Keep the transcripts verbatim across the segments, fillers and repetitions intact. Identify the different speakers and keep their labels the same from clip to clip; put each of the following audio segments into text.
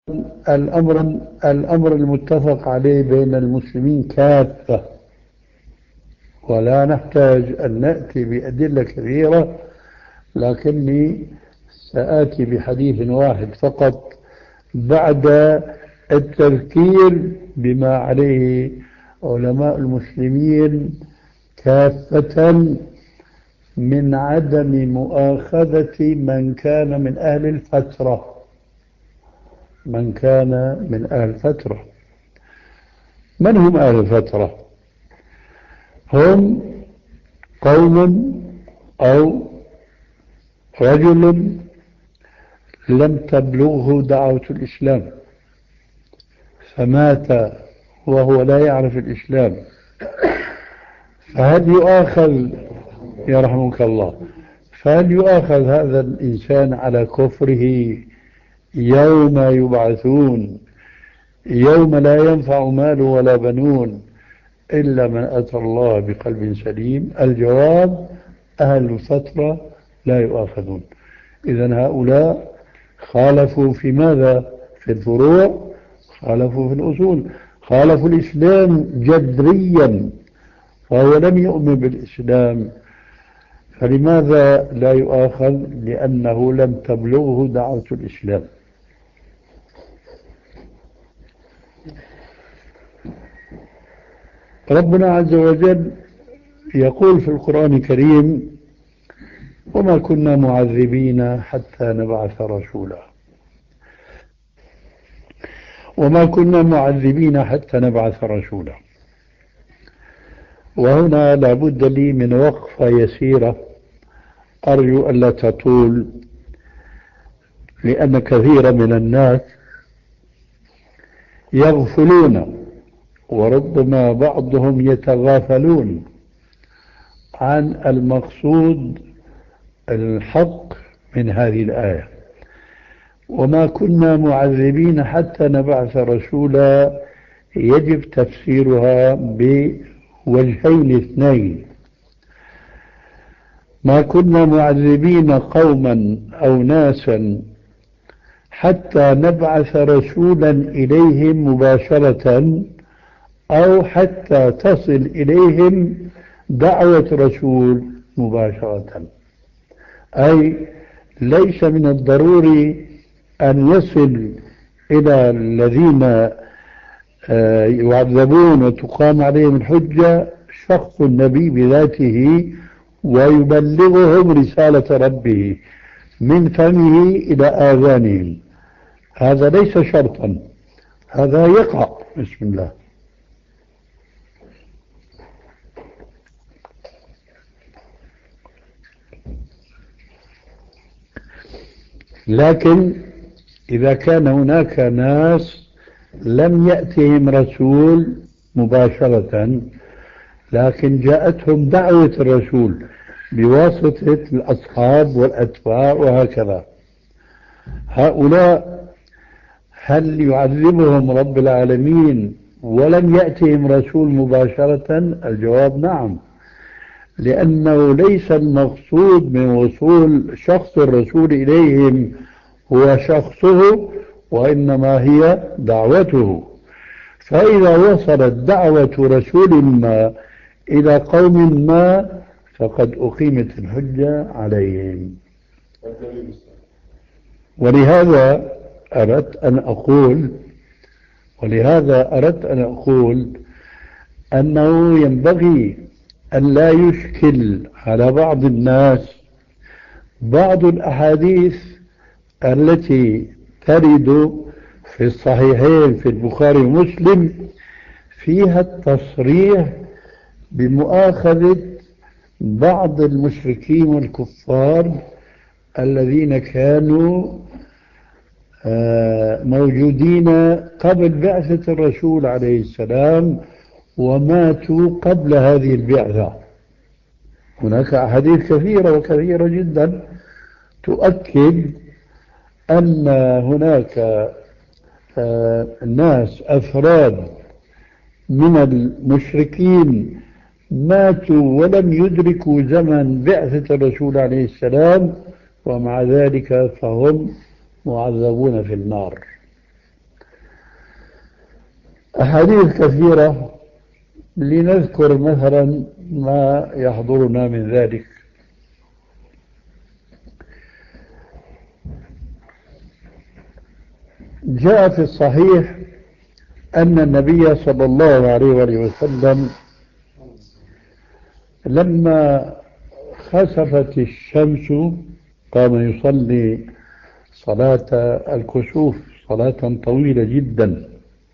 Speaker 1: الأمر الأمر المتفق عليه بين المسلمين كافة، ولا نحتاج أن نأتي بأدلة كثيرة، لكني سآتي بحديث واحد فقط بعد التذكير بما عليه علماء المسلمين كافة من عدم مؤاخذة من كان من أهل الفترة من كان من أهل الفترة. من هم أهل الفترة؟ هم قوم أو رجل لم تبلغه دعوة الإسلام فمات وهو لا يعرف الإسلام، فهل يؤاخذ يرحمك الله فهل يؤاخذ هذا الإنسان على كفره يوم يبعثون، يوم لا ينفع مال ولا بنون إلا من أتى الله بقلب سليم؟ الجواب: أهل الفترة لا يؤاخذون. إذن هؤلاء خالفوا في ماذا؟ في الفروع، خالفوا في الأصول، خالفوا الإسلام جذريا، فهو لم يؤمن بالإسلام، فلماذا لا يؤاخذ؟ لأنه لم تبلغه دعوة الإسلام. ربنا عز وجل يقول في القرآن الكريم: وما كنا معذبين حتى نبعث رسولا. وما كنا معذبين حتى نبعث رسولا. وهنا لابد لي من وقفة يسيرة أرجو ألا تطول، لأن كثير من الناس يغفلون وربما بعضهم يتغافلون عن المقصود الحق من هذه الآية. وما كنا معذبين حتى نبعث رسولا يجب تفسيرها بوجهين اثنين: ما كنا معذبين قوما أو ناسا حتى نبعث رسولا إليهم مباشرة، أو حتى تصل إليهم دعوة رسول مباشرة. أي ليس من الضروري أن يصل إلى الذين يعذبون وتقام عليهم الحجة شخص النبي بذاته ويبلغهم رسالة ربه من فمه إلى آذانهم، هذا ليس شرطا، هذا يقع. بسم الله. لكن إذا كان هناك ناس لم يأتهم رسول مباشرة لكن جاءتهم دعوة الرسول بواسطة الأصحاب والأتباع وهكذا، هؤلاء هل يعذبهم رب العالمين ولم يأتهم رسول مباشرة؟ الجواب: نعم، لأنه ليس المقصود من وصول شخص الرسول إليهم هو شخصه، وإنما هي دعوته. فإذا وصلت دعوة رسول ما إلى قوم ما فقد أقيمت الحجة عليهم. ولهذا أردت أن أقول ولهذا أردت أن أقول أنه ينبغي أن لا يشكل على بعض الناس بعض الأحاديث التي ترد في الصحيحين في البخاري ومسلم فيها التصريح بمؤاخذة بعض المشركين والكفار الذين كانوا موجودين قبل بعثة الرسول عليه السلام وماتوا قبل هذه البعثة. هناك أحاديث كثيرة وكثيرة جدا تؤكد أن هناك ناس أفراد من المشركين ماتوا ولم يدركوا زمن بعثة الرسول عليه السلام، ومع ذلك فهم معذبون في النار. أحاديث كثيرة، لنذكر مثلا ما يحضرنا من ذلك. جاء في الصحيح أن النبي صلى الله عليه وآله وسلم لما خسفت الشمس قام يصلي صلاة الكسوف، صلاة طويلة جدا،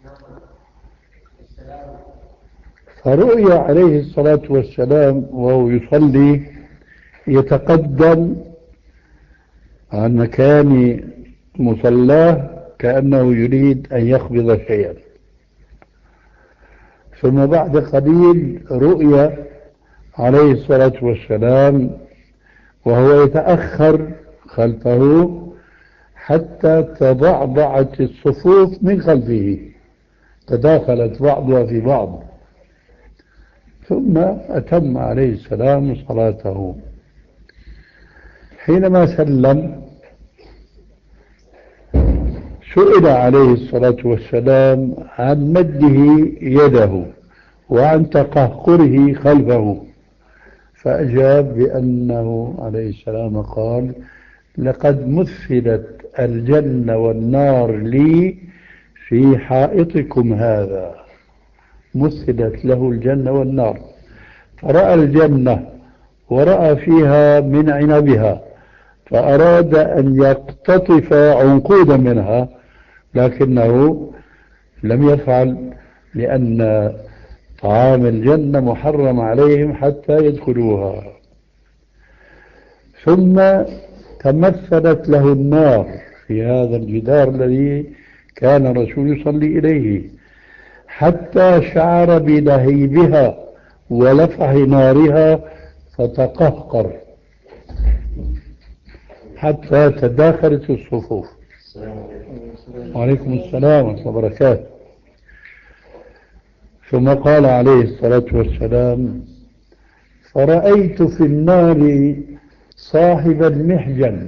Speaker 1: فرؤي عليه الصلاة والسلام وهو يصلي يتقدم عن مكان مصلاه كأنه يريد أن يقبض شيئا، ثم بعد قليل رؤي عليه الصلاة والسلام وهو يتأخر خلفه حتى تضعضعت الصفوف من خلفه، تداخلت بعضها في بعض، ثم أتم عليه السلام صلاته. حينما سلم سئل عليه الصلاة والسلام عن مده يده وعن تقهقره خلفه، فأجاب بأنه عليه السلام قال: لقد مثلت الجنة والنار لي في حائطكم هذا. مثلت له الجنة والنار، فرأى الجنة ورأى فيها من عنبها، فأراد أن يقتطف عنقودا منها، لكنه لم يفعل، لأن طعام الجنة محرم عليهم حتى يدخلوها. ثم تمثلت له النار في هذا الجدار الذي كان الرسول يصلي إليه، حتى شعر بلهيبها ولفح نارها فتقهقر حتى تداخلت الصفوف. وعليكم السلام ورحمة الله وبركاته. ثم قال عليه الصلاة والسلام: فرأيت في النار صاحب المحجن،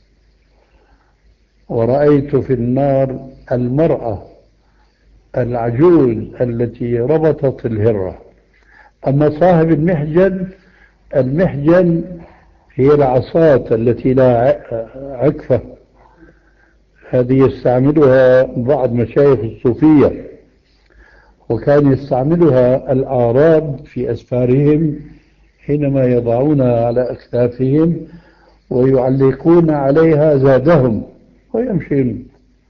Speaker 1: ورأيت في النار المرأة العجوز التي ربطت الهرة. أما صاحب المحجن، المحجن هي العصاة التي لا عكفة، هذه يستعملها بعض مشايخ الصوفية، وكان يستعملها الأعراب في أسفارهم حينما يضعونها على أكتافهم ويعلقون عليها زادهم ويمشون.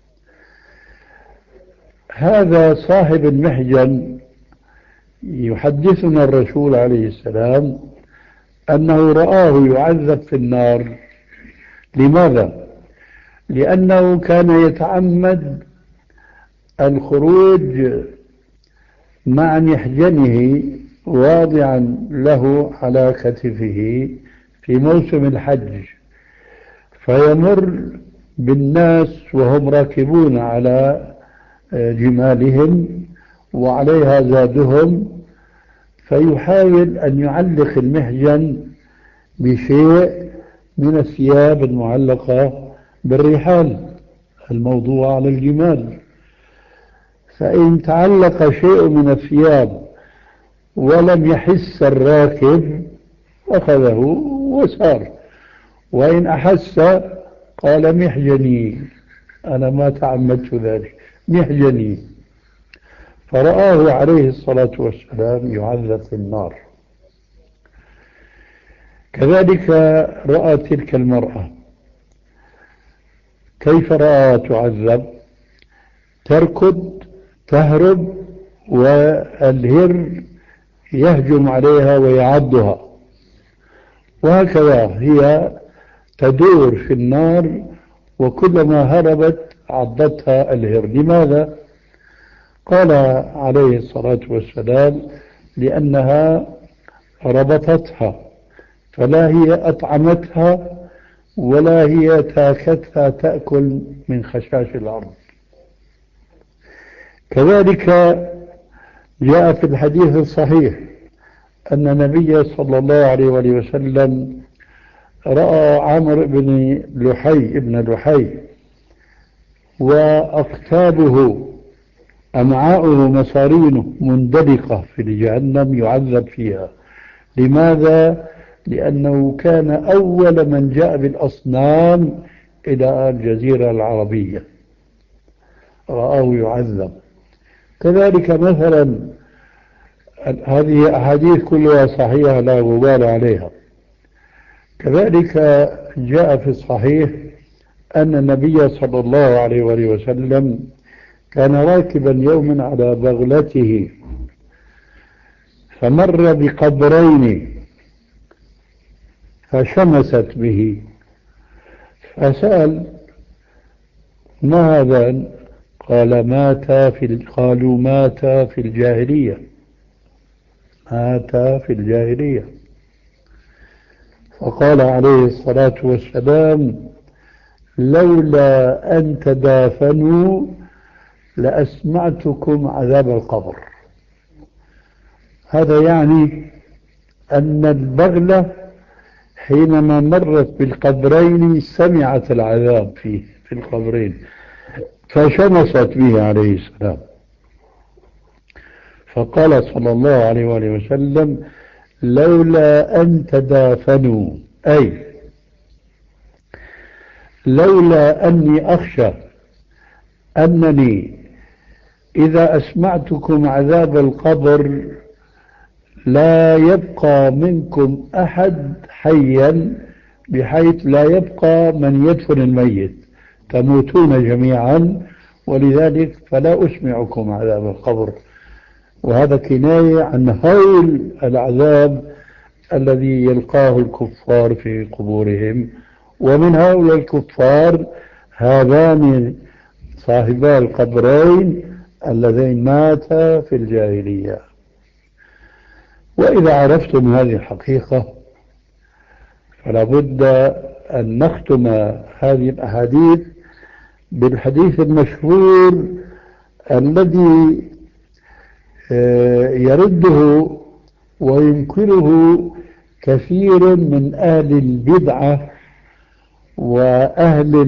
Speaker 1: هذا صاحب المحجن يحدثنا الرسول عليه السلام أنه رآه يعذب في النار. لماذا؟ لأنه كان يتعمد الخروج مع محجنه واضعا له على كتفه في موسم الحج، فيمر بالناس وهم راكبون على جمالهم وعليها زادهم، فيحاول أن يعلق المحجن بشيء من الثياب المعلقة بالرحال الموضوع على الجمال، فإن تعلق شيء من الثياب ولم يحس الراكب أخذه وسار، وإن أحس قال: محجني، أنا ما تعمدت ذلك، محجني. فرآه عليه الصلاة والسلام يعذب في النار. كذلك رأى تلك المرأة، كيف رأى تعذب؟ تركض تهرب والهر يهجم عليها ويعضها، وهكذا هي تدور في النار، وكلما هربت عضتها الهر. لماذا؟ قال عليه الصلاة والسلام: لأنها ربطتها، فلا هي أطعمتها ولا هي تاكتها تأكل من خشاش الأرض. كذلك جاء في الحديث الصحيح أن النبي صلى الله عليه وسلم رأى عمرو بن لحي ابن لحي وأقتابه أمعاؤه مصارينه مندلقة في جهنم يعذب فيها. لماذا؟ لأنه كان أول من جاء بالأصنام إلى الجزيرة العربية، رآه يعذب. كذلك مثلا هذه أحاديث كلها صحيحة لا غبار عليها. كذلك جاء في الصحيح أن النبي صلى الله عليه وآله وسلم كان راكبا يوما على بغلته فمر بقبرين فشمست به، فسأل: ما هذا؟ قال: مات في قالوا مات في الجاهلية، مات في الجاهلية. فقال عليه الصلاة والسلام: لولا أن تدافنوا لأسمعتكم عذاب القبر. هذا يعني أن البغلة حينما مرت بالقبرين سمعت العذاب فيه في القبرين فشمست به عليه السلام. فقال صلى الله عليه وآله وسلم: لولا أن تدافنوا، أي لولا أني أخشى أنني إذا أسمعتكم عذاب القبر لا يبقى منكم أحد حيا بحيث لا يبقى من يدفن الميت، تموتون جميعا، ولذلك فلا أسمعكم عذاب القبر. وهذا كناية عن هول العذاب الذي يلقاه الكفار في قبورهم. ومن هؤلاء الكفار هذان صاحبا القبرين اللذين ماتا في الجاهلية. وإذا عرفتم هذه الحقيقة فلا بد أن نختم هذه الأحاديث بالحديث المشهور الذي يرده وينكره كثير من أهل البدعة وأهل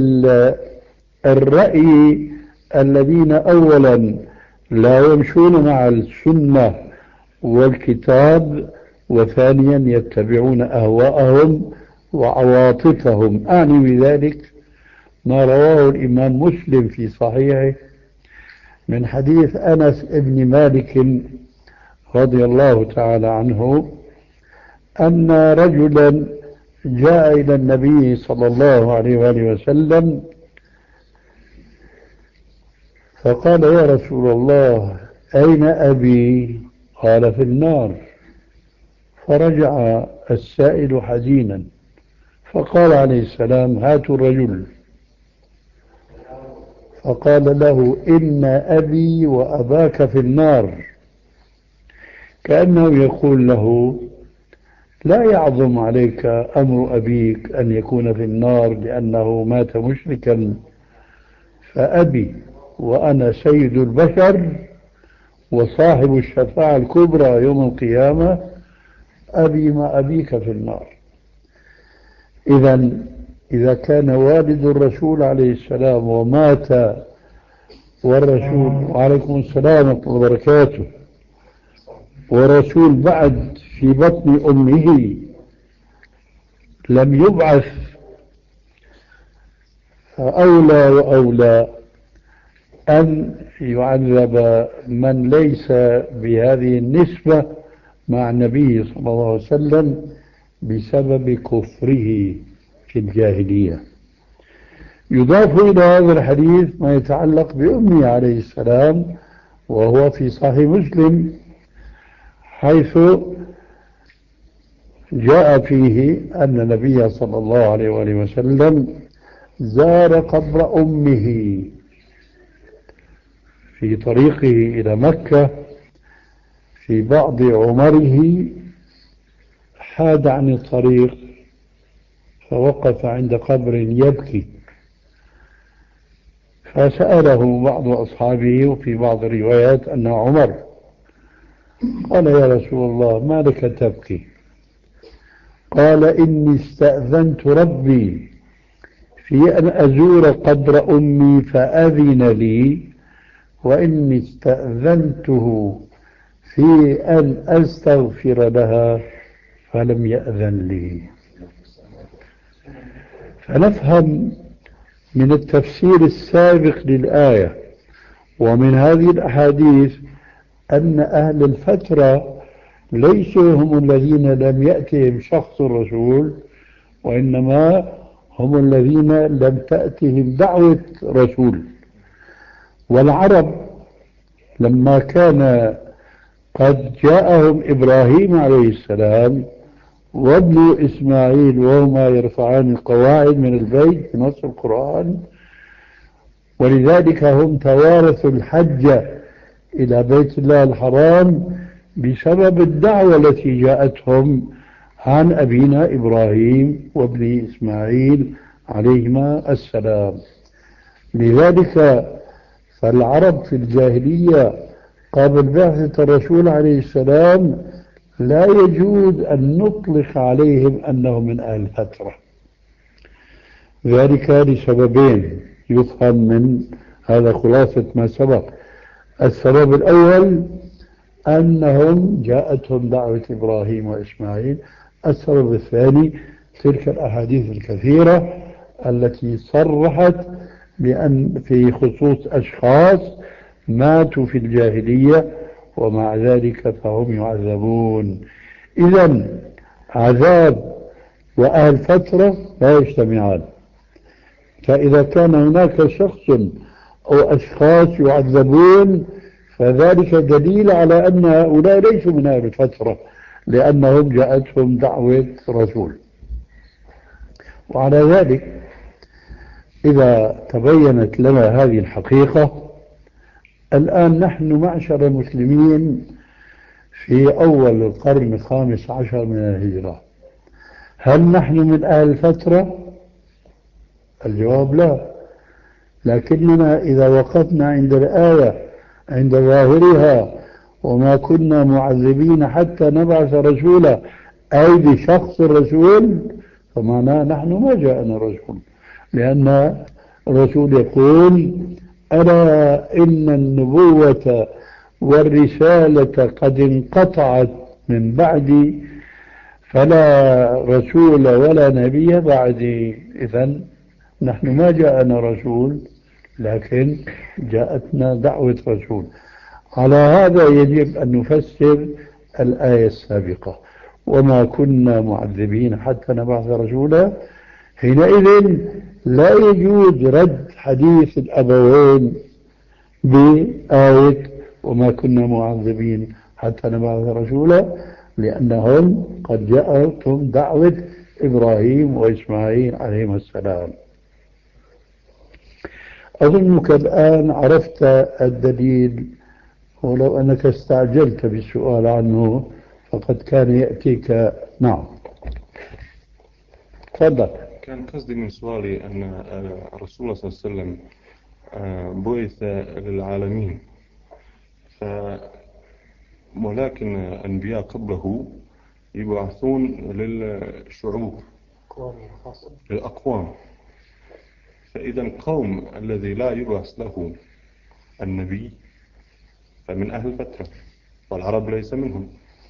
Speaker 1: الرأي الذين أولا لا يمشون مع السنة والكتاب، وثانيا يتبعون أهواءهم وعواطفهم. أعني بذلك ما رواه الإمام مسلم في صحيحه من حديث أنس بن مالك رضي الله تعالى عنه أن رجلا جاء إلى النبي صلى الله عليه وآله وسلم فقال: يا رسول الله، أين أبي؟ قال: في النار. فرجع السائل حزينا، فقال عليه السلام: هاتوا الرجل. فقال له: إن أبي وأباك في النار، كأنه يقول له: لا يعظم عليك أمر أبيك أن يكون في النار لأنه مات مشركا، فأبي وأنا سيد البشر وصاحب الشفاعة الكبرى يوم القيامة، أبي ما أبيك في النار. إذا إذا كان والد الرسول عليه السلام ومات والرسول وعليكم السلام ورحمة الله وبركاته والرسول بعد في بطن أمه لم يبعث، فأولى وأولى أن يعذب من ليس بهذه النسبة مع النبي صلى الله عليه وسلم بسبب كفره في الجاهلية. يضاف إلى هذا الحديث ما يتعلق بأمه عليه السلام، وهو في صحيح مسلم، حيث جاء فيه أن النبي صلى الله عليه وآله وسلم زار قبر أمه في طريقه إلى مكة. في بعض عمره حاد عن الطريق فوقف عند قبر يبكي، فسأله بعض أصحابه وفي بعض الروايات أنه عمر. قال: يا رسول الله، ما لك تبكي؟ قال: إني استأذنت ربي في أن أزور قبر أمي فأذن لي، وإني استأذنته في أن أستغفر لها فلم يأذن لي. فنفهم من التفسير السابق للآية ومن هذه الأحاديث أن أهل الفترة ليسوا هم الذين لم يأتهم شخص الرسول، وإنما هم الذين لم تأتهم دعوة رسول. والعرب لما كان قد جاءهم إبراهيم عليه السلام وابن إسماعيل وهما يرفعان القواعد من البيت في نص القرآن، ولذلك هم توارثوا الحج إلى بيت الله الحرام بسبب الدعوة التي جاءتهم عن أبينا إبراهيم وابن إسماعيل عليهما السلام. لذلك فالعرب في الجاهلية قبل بعثة الرسول عليه السلام لا يجوز أن نطلق عليهم أنهم من أهل الفترة، ذلك لسببين يفهم من هذا خلاصة ما سبق. السبب الأول أنهم جاءتهم دعوة إبراهيم وإسماعيل. السبب الثاني تلك الأحاديث الكثيرة التي صرحت بأن في خصوص أشخاص ماتوا في الجاهلية ومع ذلك فهم يعذبون. إذن عذاب وأهل فترة لا يجتمعان. فإذا كان هناك شخص أو أشخاص يعذبون فذلك دليل على أن هؤلاء ليسوا من أهل الفترة، لأنهم جاءتهم دعوة رسول. وعلى ذلك إذا تبينت لنا هذه الحقيقة، الآن نحن معشر المسلمين في أول القرن الخامس عشر من الهجرة، هل نحن من أهل الفترة؟ الجواب لا. لكننا إذا وقفنا عند الآية عند ظاهرها وما كنا معذبين حتى نبعث رسولا أي بشخص الرسول، فمعناه نحن ما جاءنا رسول، لأن الرسول يقول ألا إن النبوة والرسالة قد انقطعت من بعدي فلا رسول ولا نبي بعدي. إذن نحن ما جاءنا رسول لكن جاءتنا دعوة رسول. على هذا يجب أن نفسر الآية السابقة وما كنا معذبين حتى نبعث رسولا. حينئذ لا يجوز رد حديث الأبوين بآية وما كنا معذبين حتى نبعث رسولا، لأنهم قد جاءتهم دعوة إبراهيم وإسماعيل عليهما السلام. أظنك الآن عرفت الدليل، ولو أنك استعجلت بالسؤال عنه فقد كان يأتيك. نعم تفضل.
Speaker 2: كان قصدي من سؤالي أن الرسول صلى الله عليه وسلم بعث للعالمين، ولكن الأنبياء قبله يبعثون للشعوب للأقوام. فإذا القوم الذي لا يبعث له النبي فمن أهل الفترة، والعرب ليس منهم.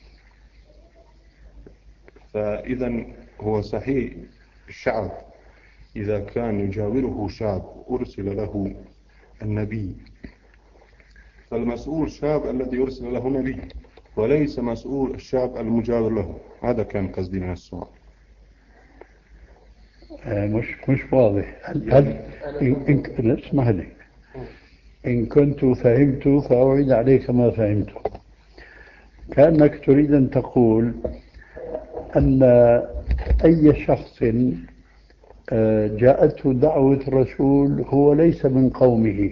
Speaker 2: فإذا هو صحيح الشعب إذا كان يجاوره شعب أرسل له النبي، فالمسؤول شعب الذي يرسل له نبي وليس مسؤول الشعب المجاور له. هذا كان قصدي من السؤال.
Speaker 1: مش مش واضح. هل, هل إن إن اسمح لي إن كنت فهمت فأعيد عليك ما فهمته. كأنك تريد أن تقول أن أي شخص جاءته دعوة الرسول هو ليس من قومه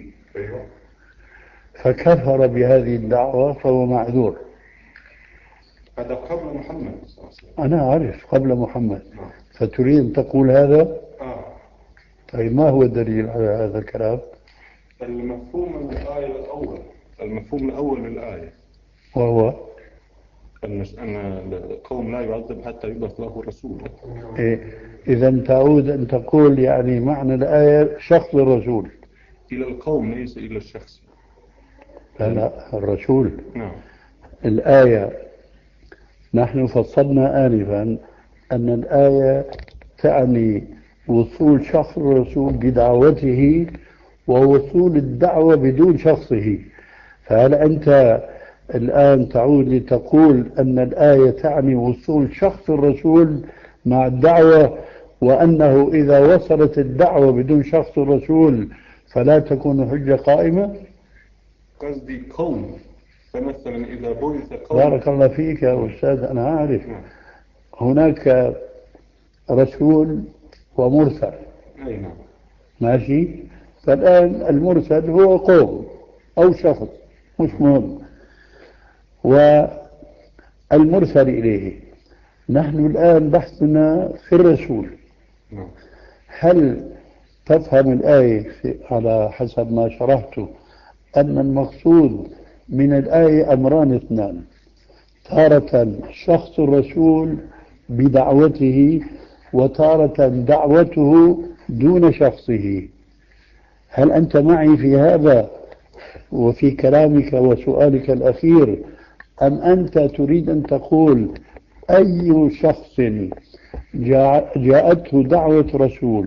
Speaker 1: فكفر بهذه الدعوة فهو معذور.
Speaker 2: هذا قبل محمد.
Speaker 1: أنا أعرف قبل محمد. فتريد أن تقول هذا؟
Speaker 2: آه.
Speaker 1: طيب ما هو الدليل على هذا الكلام؟
Speaker 2: المفهوم من الآية الأول المفهوم الأول من الآية
Speaker 1: وهو
Speaker 2: أن القوم لا يعذب حتى يبعث له الرسول.
Speaker 1: إيه؟ إذا تعود أن تقول يعني معنى الآية شخص الرسول
Speaker 2: إلى القوم ليس إلى الشخص.
Speaker 1: لا لا الرسول.
Speaker 2: نعم.
Speaker 1: الآية نحن فصلنا آنفا أن الآية تعني وصول شخص الرسول بدعوته ووصول الدعوة بدون شخصه. فهل أنت الآن تعود لتقول أن الآية تعني وصول شخص الرسول مع الدعوة، وأنه إذا وصلت الدعوة بدون شخص الرسول فلا تكون حجة قائمة؟
Speaker 2: قصدي قوم، فمثلا إذا بعث قوم.
Speaker 1: بارك الله فيك يا أستاذ، أنا أعرف هناك رسول ومرسل.
Speaker 2: أي نعم.
Speaker 1: ماشي. فالآن المرسل هو قوم أو شخص مش مهم، والمرسل إليه. نحن الآن بحثنا في الرسول.
Speaker 2: نعم.
Speaker 1: هل تفهم الآية على حسب ما شرحته أن المقصود من الآية أمران اثنان: تارة شخص الرسول بدعوته، وتارة دعوته دون شخصه. هل أنت معي في هذا وفي كلامك وسؤالك الأخير، أم أنت تريد أن تقول أي شخص جاءته دعوة رسول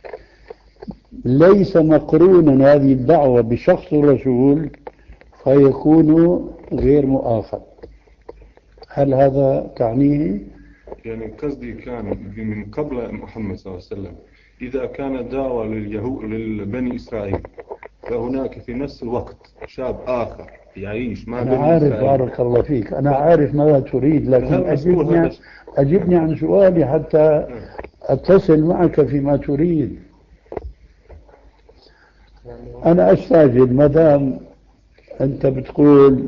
Speaker 1: ليس مقرونا هذه الدعوة بشخص الرسول فيكون غير مؤاخذ؟ هل هذا تعنيه؟
Speaker 2: يعني قصدي كان من قبل محمد صلى الله عليه وسلم إذا كان دعوة لليهود للبني إسرائيل، فهناك في نفس الوقت شاب آخر يعيش مع
Speaker 1: أنا
Speaker 2: بني
Speaker 1: عارف
Speaker 2: إسرائيل.
Speaker 1: بارك الله فيك، أنا عارف ماذا تريد، لكن أجبني, أجبني عن سؤالي حتى أتصل معك فيما تريد. أنا أستعجل ما دام أنت بتقول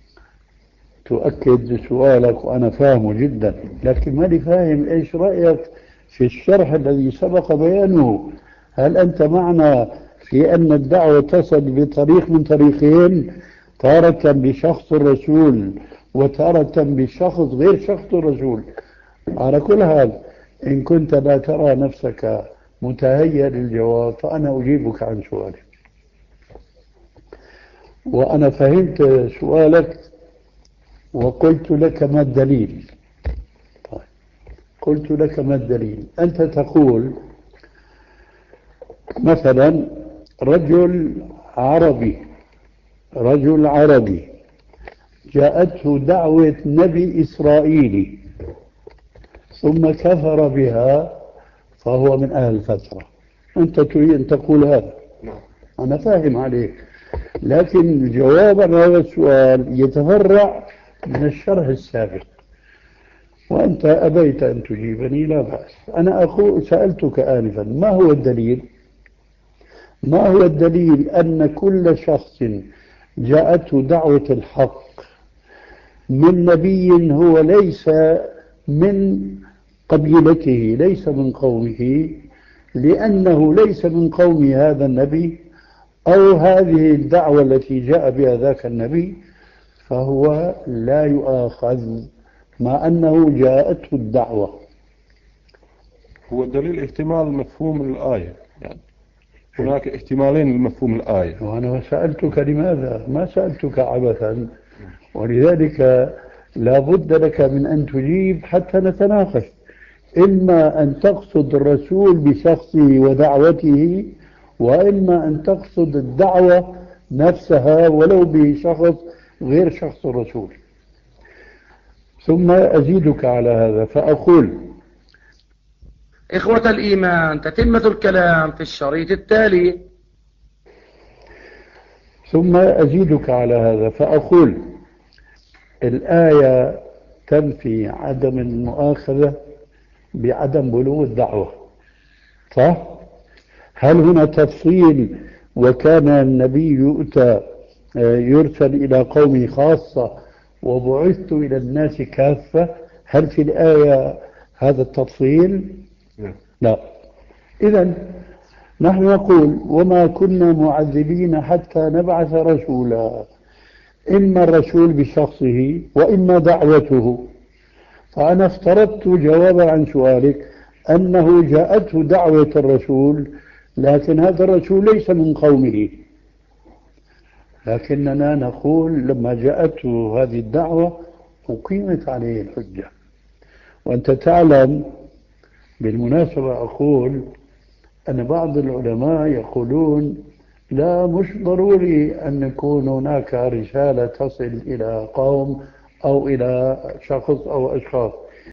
Speaker 1: تؤكد سؤالك وأنا فاهمه جدا، لكن ماني فاهم إيش رأيك في الشرح الذي سبق بيانه. هل أنت معنا في أن الدعوة تصل بطريق من طريقين، تارة بشخص الرسول وتارة بشخص غير شخص الرسول؟ على كل حال إن كنت لا ترى نفسك متهيأ للجواب فأنا أجيبك عن سؤالك، وأنا فهمت سؤالك وقلت لك ما الدليل. طيب. قلت لك ما الدليل. أنت تقول مثلا رجل عربي رجل عربي جاءته دعوة نبي إسرائيلي ثم كفر بها فهو من أهل الفترة. أنت تريد أن تقول هذا، أنا فاهم عليك، لكن جواب هذا السؤال يتفرع من الشرح السابق وأنت أبيت أن تجيبني، لا بأس. أنا أقول سألتك آنفا ما هو الدليل؟ ما هو الدليل أن كل شخص جاءته دعوة الحق من نبي هو ليس من قبيلته ليس من قومه، لأنه ليس من قوم هذا النبي أو هذه الدعوة التي جاء بها ذاك النبي، فهو لا يؤاخذ مع أنه جاءته الدعوة؟
Speaker 2: هو الدليل احتمال مفهوم الآية، يعني هناك احتمالين لمفهوم الآية.
Speaker 1: وأنا سألتك لماذا؟ ما سألتك عبثا، ولذلك لا بد لك من أن تجيب حتى نتناقش. إما أن تقصد الرسول بشخصه ودعوته، وإما أن تقصد الدعوة نفسها ولو بشخص غير شخص الرسول. ثم أزيدك على هذا فأقول:
Speaker 3: إخوة الإيمان، تتمة الكلام في الشريط التالي.
Speaker 1: ثم أزيدك على هذا فأقول: الآية تنفي عدم المؤاخذة بعدم بلوغ الدعوة، صح؟ هل هنا تفصيل وكان النبي يؤتى يرسل إلى قومه خاصة وبعثت إلى الناس كافة؟ هل في الآية هذا التفصيل؟ لا. إذن نحن نقول: وما كنا معذبين حتى نبعث رسولا، إما الرسول بشخصه وإما دعوته. فأنا افترضت جوابا عن سؤالك أنه جاءته دعوة الرسول، لكن هذا الرسول ليس من قومه. لكننا نقول لما جاءته هذه الدعوة أقيمت عليه الحجة. وأنت تعلم بالمناسبة أقول أن بعض العلماء يقولون لا مش ضروري أن يكون هناك رسالة تصل إلى قوم أو إلى شخص أو أشخاص،